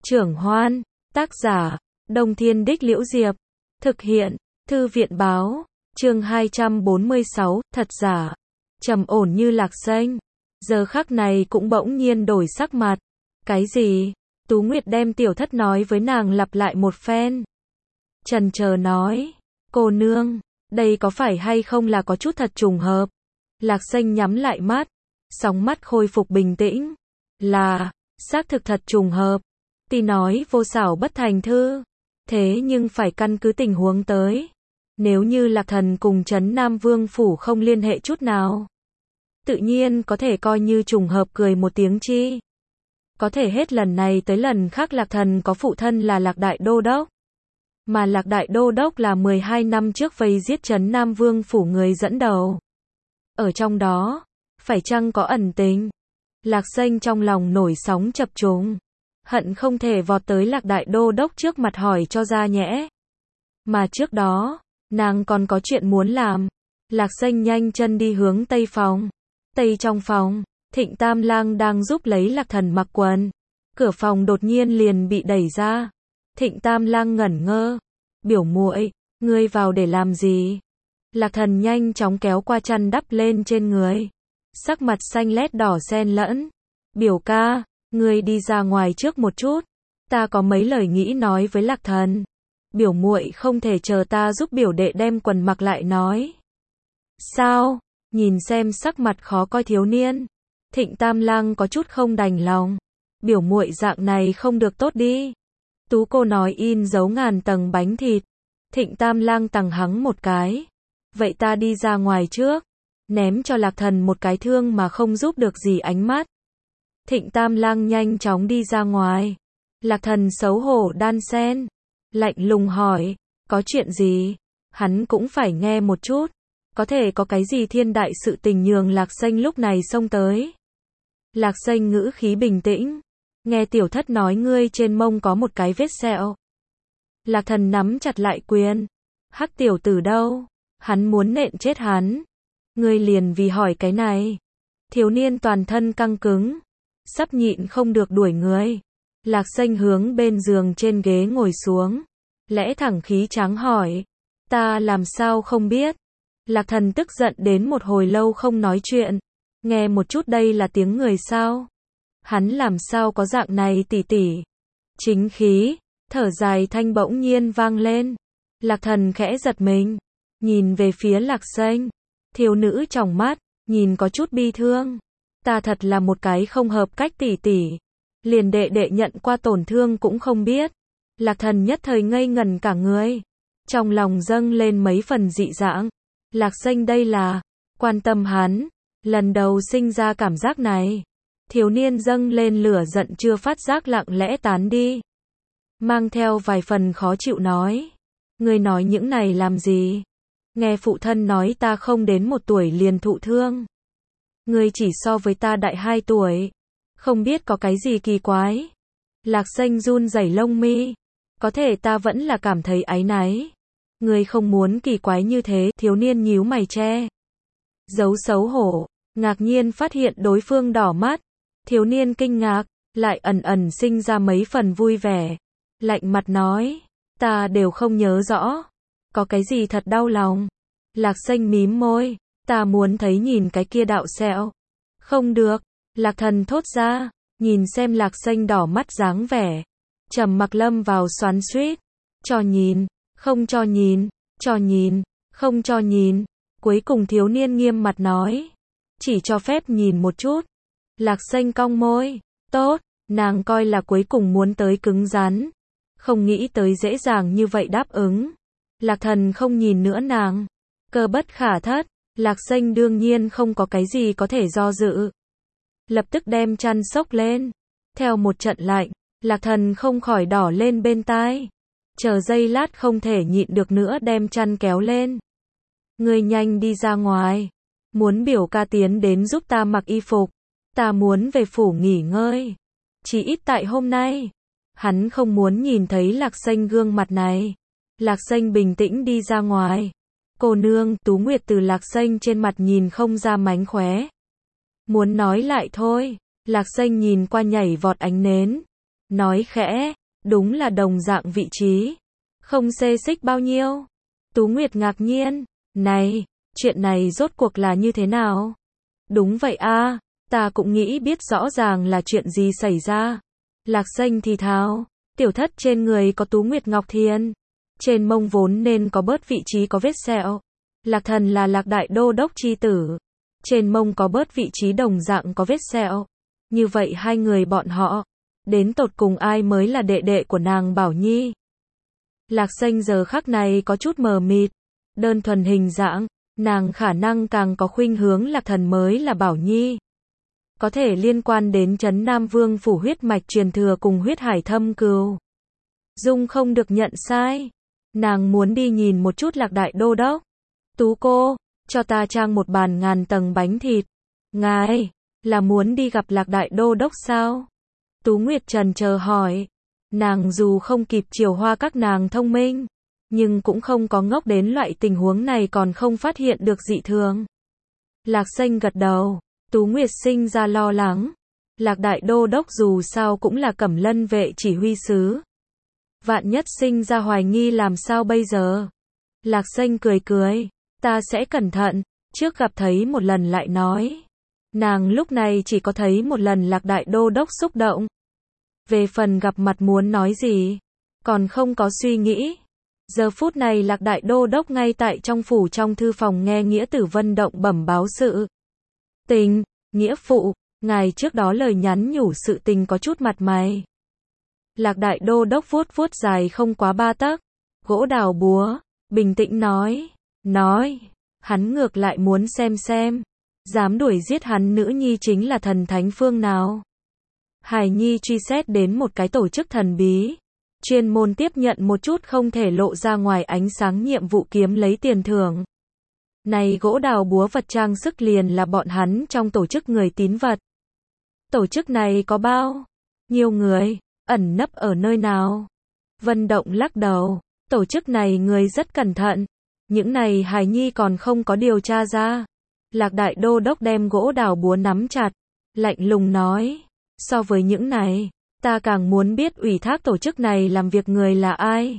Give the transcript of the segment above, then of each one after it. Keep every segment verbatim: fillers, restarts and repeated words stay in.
Trưởng Hoan, tác giả, Đông Thiên Đích Liễu Diệp, thực hiện, Thư viện Báo, chương hai trăm bốn mươi sáu, thật giả, trầm ổn như Lạc Xanh, giờ khắc này cũng bỗng nhiên đổi sắc mặt. Cái gì? Tú Nguyệt đem tiểu thất nói với nàng lặp lại một phen. Chần chờ nói, cô nương, đây có phải hay không là có chút thật trùng hợp? Lạc Xanh nhắm lại mắt, sóng mắt khôi phục bình tĩnh. Là, xác thực thật trùng hợp. Tuy nói vô xảo bất thành thư, thế nhưng phải căn cứ tình huống tới. Nếu như Lạc Thần cùng Trấn Nam Vương Phủ không liên hệ chút nào, tự nhiên có thể coi như trùng hợp cười một tiếng chi. Có thể hết lần này tới lần khác Lạc Thần có phụ thân là Lạc Đại Đô Đốc. Mà Lạc Đại Đô Đốc là mười hai năm trước vây giết Trấn Nam Vương Phủ người dẫn đầu. Ở trong đó, phải chăng có ẩn tình? Lạc Xanh trong lòng nổi sóng chập trùng, hận không thể vọt tới Lạc Đại Đô Đốc trước mặt hỏi cho ra nhẽ. Mà trước đó, nàng còn có chuyện muốn làm. Lạc Xanh nhanh chân đi hướng tây phòng. Tây trong phòng, Thịnh Tam Lang đang giúp lấy Lạc Thần mặc quần. Cửa phòng đột nhiên liền bị đẩy ra. Thịnh Tam Lang ngẩn ngơ. Biểu muội, ngươi vào để làm gì? Lạc Thần nhanh chóng kéo qua chăn đắp lên trên người. Sắc mặt xanh lét đỏ xen lẫn. Biểu ca, ngươi đi ra ngoài trước một chút. Ta có mấy lời nghĩ nói với Lạc Thần. Biểu muội không thể chờ ta giúp biểu đệ đem quần mặc lại nói. Sao? Nhìn xem sắc mặt khó coi thiếu niên. Thịnh Tam Lang có chút không đành lòng. Biểu muội dạng này không được tốt đi. Tú cô nói in dấu ngàn tầng bánh thịt. Thịnh Tam Lang tằng hắng một cái. Vậy ta đi ra ngoài trước. Ném cho Lạc Thần một cái thương mà không giúp được gì ánh mắt. Thịnh Tam Lang nhanh chóng đi ra ngoài. Lạc Thần xấu hổ đan sen. Lạnh lùng hỏi, có chuyện gì? Hắn cũng phải nghe một chút. Có thể có cái gì thiên đại sự tình nhường Lạc Xanh lúc này xông tới. Lạc Xanh ngữ khí bình tĩnh. Nghe tiểu thất nói ngươi trên mông có một cái vết sẹo. Lạc Thần nắm chặt lại quyền. Hắc tiểu tử đâu? Hắn muốn nện chết hắn. Ngươi liền vì hỏi cái này. Thiếu niên toàn thân căng cứng. Sắp nhịn không được đuổi người. Lạc Xanh hướng bên giường trên ghế ngồi xuống. Lẽ thẳng khí tráng hỏi. Ta làm sao không biết? Lạc Thần tức giận đến một hồi lâu không nói chuyện. Nghe một chút đây là tiếng người sao? Hắn làm sao có dạng này tỉ tỉ? Chính khí, thở dài thanh bỗng nhiên vang lên. Lạc Thần khẽ giật mình. Nhìn về phía Lạc Xanh. Thiếu nữ trong mắt, nhìn có chút bi thương. Ta thật là một cái không hợp cách tỉ tỉ. Liền đệ đệ nhận qua tổn thương cũng không biết. Lạc Thần nhất thời ngây ngần cả người. Trong lòng dâng lên mấy phần dị dạng. Lạc Xanh đây là quan tâm hắn. Lần đầu sinh ra cảm giác này. Thiếu niên dâng lên lửa giận chưa phát giác lặng lẽ tán đi. Mang theo vài phần khó chịu nói. Ngươi nói những này làm gì? Nghe phụ thân nói ta không đến một tuổi liền thụ thương. Ngươi chỉ so với ta đại hai tuổi. Không biết có cái gì kỳ quái. Lạc Xanh run rẩy lông mi. Có thể ta vẫn là cảm thấy áy náy. Ngươi không muốn kỳ quái như thế. Thiếu niên nhíu mày che. Giấu xấu hổ. Ngạc nhiên phát hiện đối phương đỏ mắt. Thiếu niên kinh ngạc. Lại ẩn ẩn sinh ra mấy phần vui vẻ. Lạnh mặt nói. Ta đều không nhớ rõ. Có cái gì thật đau lòng. Lạc Xanh mím môi. Ta muốn thấy nhìn cái kia đạo sẹo. Không được. Lạc Thần thốt ra. Nhìn xem Lạc Xanh đỏ mắt dáng vẻ. Trầm mặc lâm vào xoắn xuýt. Cho nhìn. Không cho nhìn. Cho nhìn. Không cho nhìn. Cuối cùng thiếu niên nghiêm mặt nói. Chỉ cho phép nhìn một chút. Lạc Xanh cong môi. Tốt. Nàng coi là cuối cùng muốn tới cứng rắn. Không nghĩ tới dễ dàng như vậy đáp ứng. Lạc Thần không nhìn nữa nàng. Cơ bất khả thất. Lạc Xanh đương nhiên không có cái gì có thể do dự. Lập tức đem chăn xốc lên. Theo một trận lạnh, Lạc Thần không khỏi đỏ lên bên tai. Chờ giây lát không thể nhịn được nữa đem chăn kéo lên. Ngươi nhanh đi ra ngoài. Muốn biểu ca tiến đến giúp ta mặc y phục. Ta muốn về phủ nghỉ ngơi. Chỉ ít tại hôm nay. Hắn không muốn nhìn thấy Lạc Xanh gương mặt này. Lạc Xanh bình tĩnh đi ra ngoài. Cô nương, Tú Nguyệt từ Lạc Xanh trên mặt nhìn không ra mánh khóe. Muốn nói lại thôi. Lạc Xanh nhìn qua nhảy vọt ánh nến. nói khẽ, đúng là đồng dạng vị trí. Không xê xích bao nhiêu. Tú Nguyệt ngạc nhiên, này, chuyện này rốt cuộc là như thế nào? Đúng vậy a, ta cũng nghĩ biết rõ ràng là chuyện gì xảy ra. Lạc Xanh thì thào, tiểu thất trên người có Tú Nguyệt Ngọc Thiền. Trên mông vốn nên có bớt vị trí có vết sẹo. Lạc Thần là Lạc Đại Đô Đốc chi tử. Trên mông có bớt vị trí đồng dạng có vết sẹo. Như vậy hai người bọn họ, đến tột cùng ai mới là đệ đệ của nàng Bảo Nhi? Lạc Xanh giờ khắc này có chút mờ mịt. Đơn thuần hình dạng, nàng khả năng càng có khuynh hướng Lạc Thần mới là Bảo Nhi. Có thể liên quan đến Trấn Nam Vương phủ huyết mạch truyền thừa cùng huyết hải thâm cừu. Dung không được nhận sai. Nàng muốn đi nhìn một chút Lạc Đại Đô Đốc. Tú cô, cho ta trang một bàn ngàn tầng bánh thịt. Ngài, là muốn đi gặp Lạc Đại Đô Đốc sao? Tú Nguyệt trần chờ hỏi. Nàng dù không kịp chiều hoa các nàng thông minh, nhưng cũng không có ngốc đến loại tình huống này còn không phát hiện được dị thường. Lạc Xanh gật đầu. Tú Nguyệt sinh ra lo lắng. Lạc Đại Đô Đốc dù sao cũng là Cẩm Lân vệ chỉ huy sứ. Vạn nhất sinh ra hoài nghi làm sao bây giờ? Lạc Xanh cười cười. Ta sẽ cẩn thận, trước gặp thấy một lần lại nói. Nàng lúc này chỉ có thấy một lần Lạc Đại Đô Đốc xúc động. Về phần gặp mặt muốn nói gì, còn không có suy nghĩ. Giờ phút này Lạc Đại Đô Đốc ngay tại trong phủ trong thư phòng nghe Nghĩa Tử Vân Động bẩm báo sự tình. Nghĩa phụ, ngài trước đó lời nhắn nhủ sự tình có chút mặt mày. Lạc Đại Đô Đốc vuốt vuốt dài không quá ba tấc, gỗ đào búa, bình tĩnh nói, nói, hắn ngược lại muốn xem xem, dám đuổi giết hắn nữ nhi chính là thần thánh phương nào. Hải Nhi truy xét đến một cái tổ chức thần bí, chuyên môn tiếp nhận một chút không thể lộ ra ngoài ánh sáng nhiệm vụ kiếm lấy tiền thưởng. Này gỗ đào búa vật trang sức liền là bọn hắn trong tổ chức người tín vật. Tổ chức này có bao nhiêu người, ẩn nấp ở nơi nào? Vân Động lắc đầu, tổ chức này người rất cẩn thận. Những này Hải Nhi còn không có điều tra ra. Lạc Đại Đô Đốc đem gỗ đào búa nắm chặt, lạnh lùng nói, so với những này, ta càng muốn biết ủy thác tổ chức này làm việc người là ai.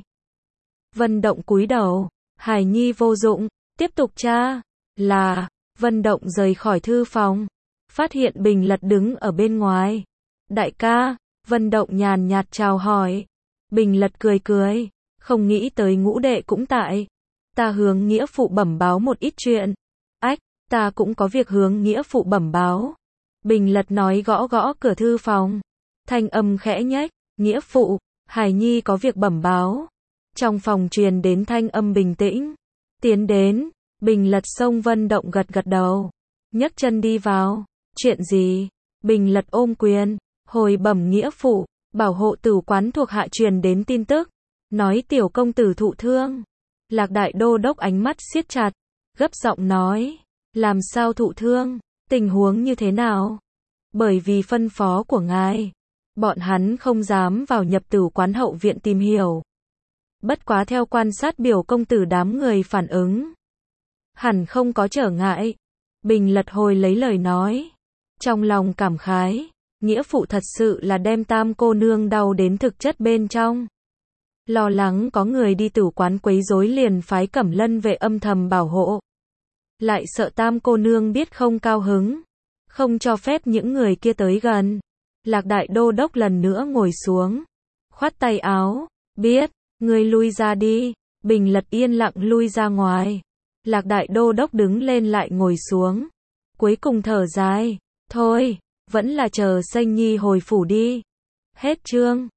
Vân Động cúi đầu, Hải Nhi vô dụng, tiếp tục tra, là, Vân Động rời khỏi thư phòng, phát hiện Bình Lật đứng ở bên ngoài. Đại ca, Vân Động nhàn nhạt chào hỏi. Bình Lật cười cười, không nghĩ tới ngũ đệ cũng tại. Ta hướng nghĩa phụ bẩm báo một ít chuyện. Ách, ta cũng có việc hướng nghĩa phụ bẩm báo. Bình Lật nói gõ gõ cửa thư phòng. Thanh âm khẽ nhếch, nghĩa phụ, Hải Nhi có việc bẩm báo. Trong phòng truyền đến thanh âm bình tĩnh. Tiến đến, Bình Lật xông Vân Động gật gật đầu. Nhấc chân đi vào. Chuyện gì? Bình Lật ôm quyền, hồi bẩm nghĩa phụ, bảo hộ tử quán thuộc hạ truyền đến tin tức. Nói tiểu công tử thụ thương. Lạc Đại Đô Đốc ánh mắt siết chặt, gấp giọng nói, làm sao thụ thương, tình huống như thế nào? Bởi vì phân phó của ngài, bọn hắn không dám vào nhập tử quán hậu viện tìm hiểu. Bất quá theo quan sát biểu công tử đám người phản ứng, hẳn không có trở ngại. Bình Lật hồi lấy lời nói, trong lòng cảm khái, nghĩa phụ thật sự là đem tam cô nương đau đến thực chất bên trong. Lo lắng có người đi tử quán quấy rối liền phái Cẩm Lân vệ âm thầm bảo hộ. Lại sợ tam cô nương biết không cao hứng, không cho phép những người kia tới gần. Lạc Đại Đô Đốc lần nữa ngồi xuống, khoát tay áo, biết, ngươi lui ra đi. Bình Lật yên lặng lui ra ngoài. Lạc Đại Đô Đốc đứng lên lại ngồi xuống, cuối cùng thở dài, thôi, vẫn là chờ Xanh Nhi hồi phủ đi. Hết chương.